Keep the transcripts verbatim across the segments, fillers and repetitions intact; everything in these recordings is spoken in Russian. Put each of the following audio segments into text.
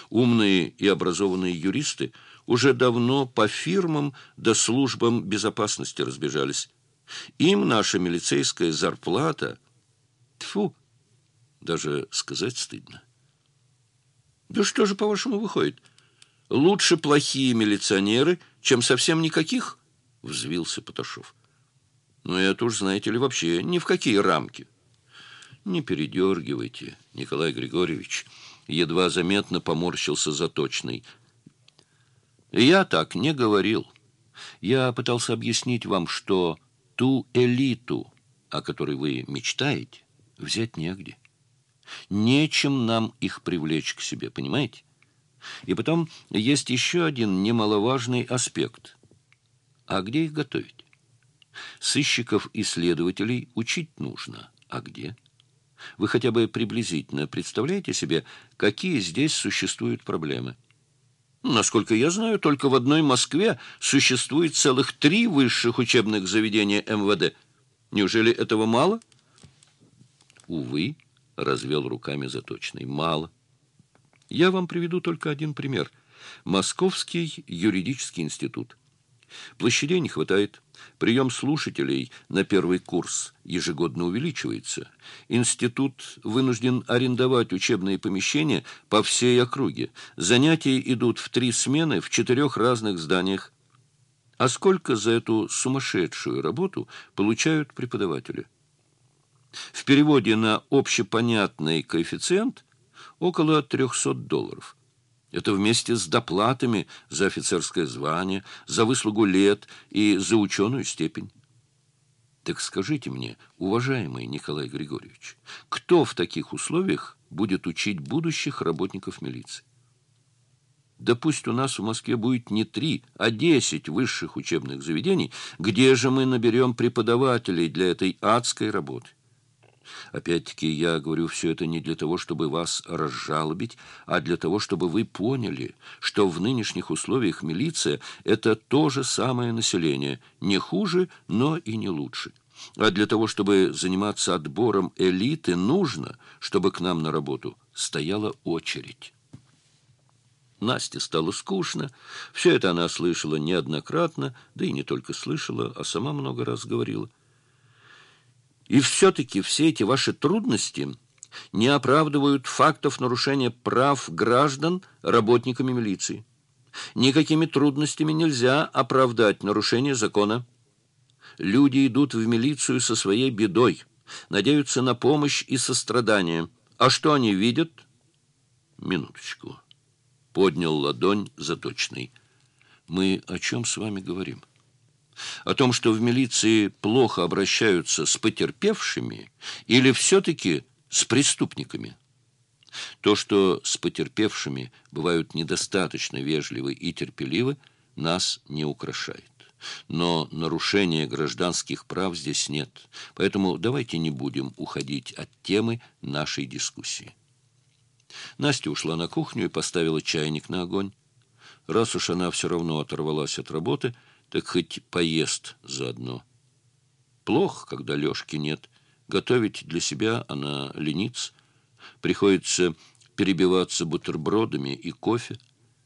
Умные и образованные юристы уже давно по фирмам да службам безопасности разбежались. Им наша милицейская зарплата... Тьфу! Даже сказать стыдно. Да что же, по-вашему, выходит? Лучше плохие милиционеры, чем совсем никаких? Взвился Поташов. Ну, это уж, знаете ли, вообще ни в какие рамки. Не передергивайте, Николай Григорьевич. Едва заметно поморщился Заточный. Я так не говорил. Я пытался объяснить вам, что ту элиту, о которой вы мечтаете, взять негде. Нечем нам их привлечь к себе, понимаете? И потом есть еще один немаловажный аспект. А где их готовить? Сыщиков и следователей учить нужно. А где? Вы хотя бы приблизительно представляете себе, какие здесь существуют проблемы? Насколько я знаю, только в одной Москве существует целых три высших учебных заведения эм вэ дэ. Неужели этого мало? Увы, развел руками Заточный. Мало. Я вам приведу только один пример. Московский юридический институт. Площадей не хватает. Прием слушателей на первый курс ежегодно увеличивается. Институт вынужден арендовать учебные помещения по всей округе. Занятия идут в три смены в четырех разных зданиях. А сколько за эту сумасшедшую работу получают преподаватели? В переводе на общепонятный коэффициент около трехсот долларов. Это вместе с доплатами за офицерское звание, за выслугу лет и за ученую степень. Так скажите мне, уважаемый Николай Григорьевич, кто в таких условиях будет учить будущих работников милиции? Да пусть у нас в Москве будет не три, а десять высших учебных заведений, где же мы наберем преподавателей для этой адской работы? Опять-таки, я говорю все это не для того, чтобы вас разжалобить, а для того, чтобы вы поняли, что в нынешних условиях милиция – это то же самое население, не хуже, но и не лучше. А для того, чтобы заниматься отбором элиты, нужно, чтобы к нам на работу стояла очередь. Насте стало скучно. Все это она слышала неоднократно, да и не только слышала, а сама много раз говорила. И все-таки все эти ваши трудности не оправдывают фактов нарушения прав граждан работниками милиции. Никакими трудностями нельзя оправдать нарушение закона. Люди идут в милицию со своей бедой, надеются на помощь и сострадание. А что они видят? Минуточку. Поднял ладонь Заточный. Мы о чем с вами говорим? О том, что в милиции плохо обращаются с потерпевшими или все-таки с преступниками? То, что с потерпевшими бывают недостаточно вежливы и терпеливы, нас не украшает. Но нарушения гражданских прав здесь нет. Поэтому давайте не будем уходить от темы нашей дискуссии. Настя ушла на кухню и поставила чайник на огонь. Раз уж она все равно оторвалась от работы, так хоть поест заодно. Плохо, когда Лешки нет. Готовить для себя она ленится. Приходится перебиваться бутербродами и кофе.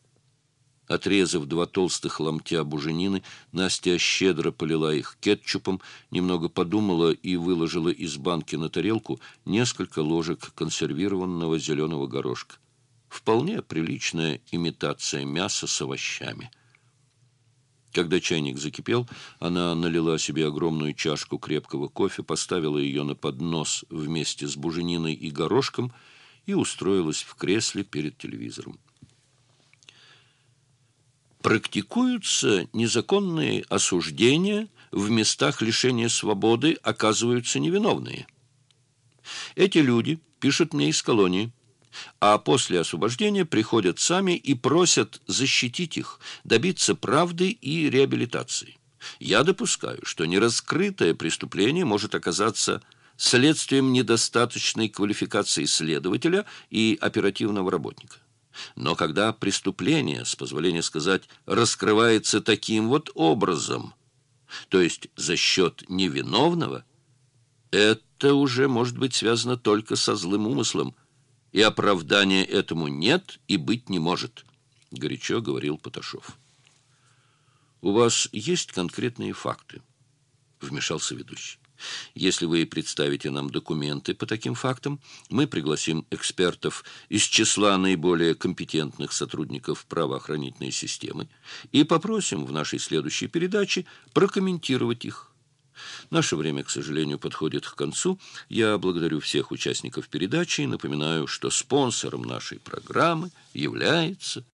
Отрезав два толстых ломтя буженины, Настя щедро полила их кетчупом, немного подумала и выложила из банки на тарелку несколько ложек консервированного зеленого горошка. Вполне приличная имитация мяса с овощами. Когда чайник закипел, она налила себе огромную чашку крепкого кофе, поставила ее на поднос вместе с бужениной и горошком и устроилась в кресле перед телевизором. Практикуются незаконные осуждения, в местах лишения свободы оказываются невиновные. Эти люди пишут мне из колонии, а после освобождения приходят сами и просят защитить их, добиться правды и реабилитации. Я допускаю, что нераскрытое преступление может оказаться следствием недостаточной квалификации следователя и оперативного работника. Но когда преступление, с позволения сказать, раскрывается таким вот образом, то есть за счет невиновного, это уже может быть связано только со злым умыслом. и оправдания этому нет и быть не может, — горячо говорил Поташов. «У вас есть конкретные факты?» — вмешался ведущий. «Если вы представите нам документы по таким фактам, мы пригласим экспертов из числа наиболее компетентных сотрудников правоохранительной системы и попросим в нашей следующей передаче прокомментировать их. Наше время, к сожалению, подходит к концу. Я благодарю всех участников передачи и напоминаю, что спонсором нашей программы является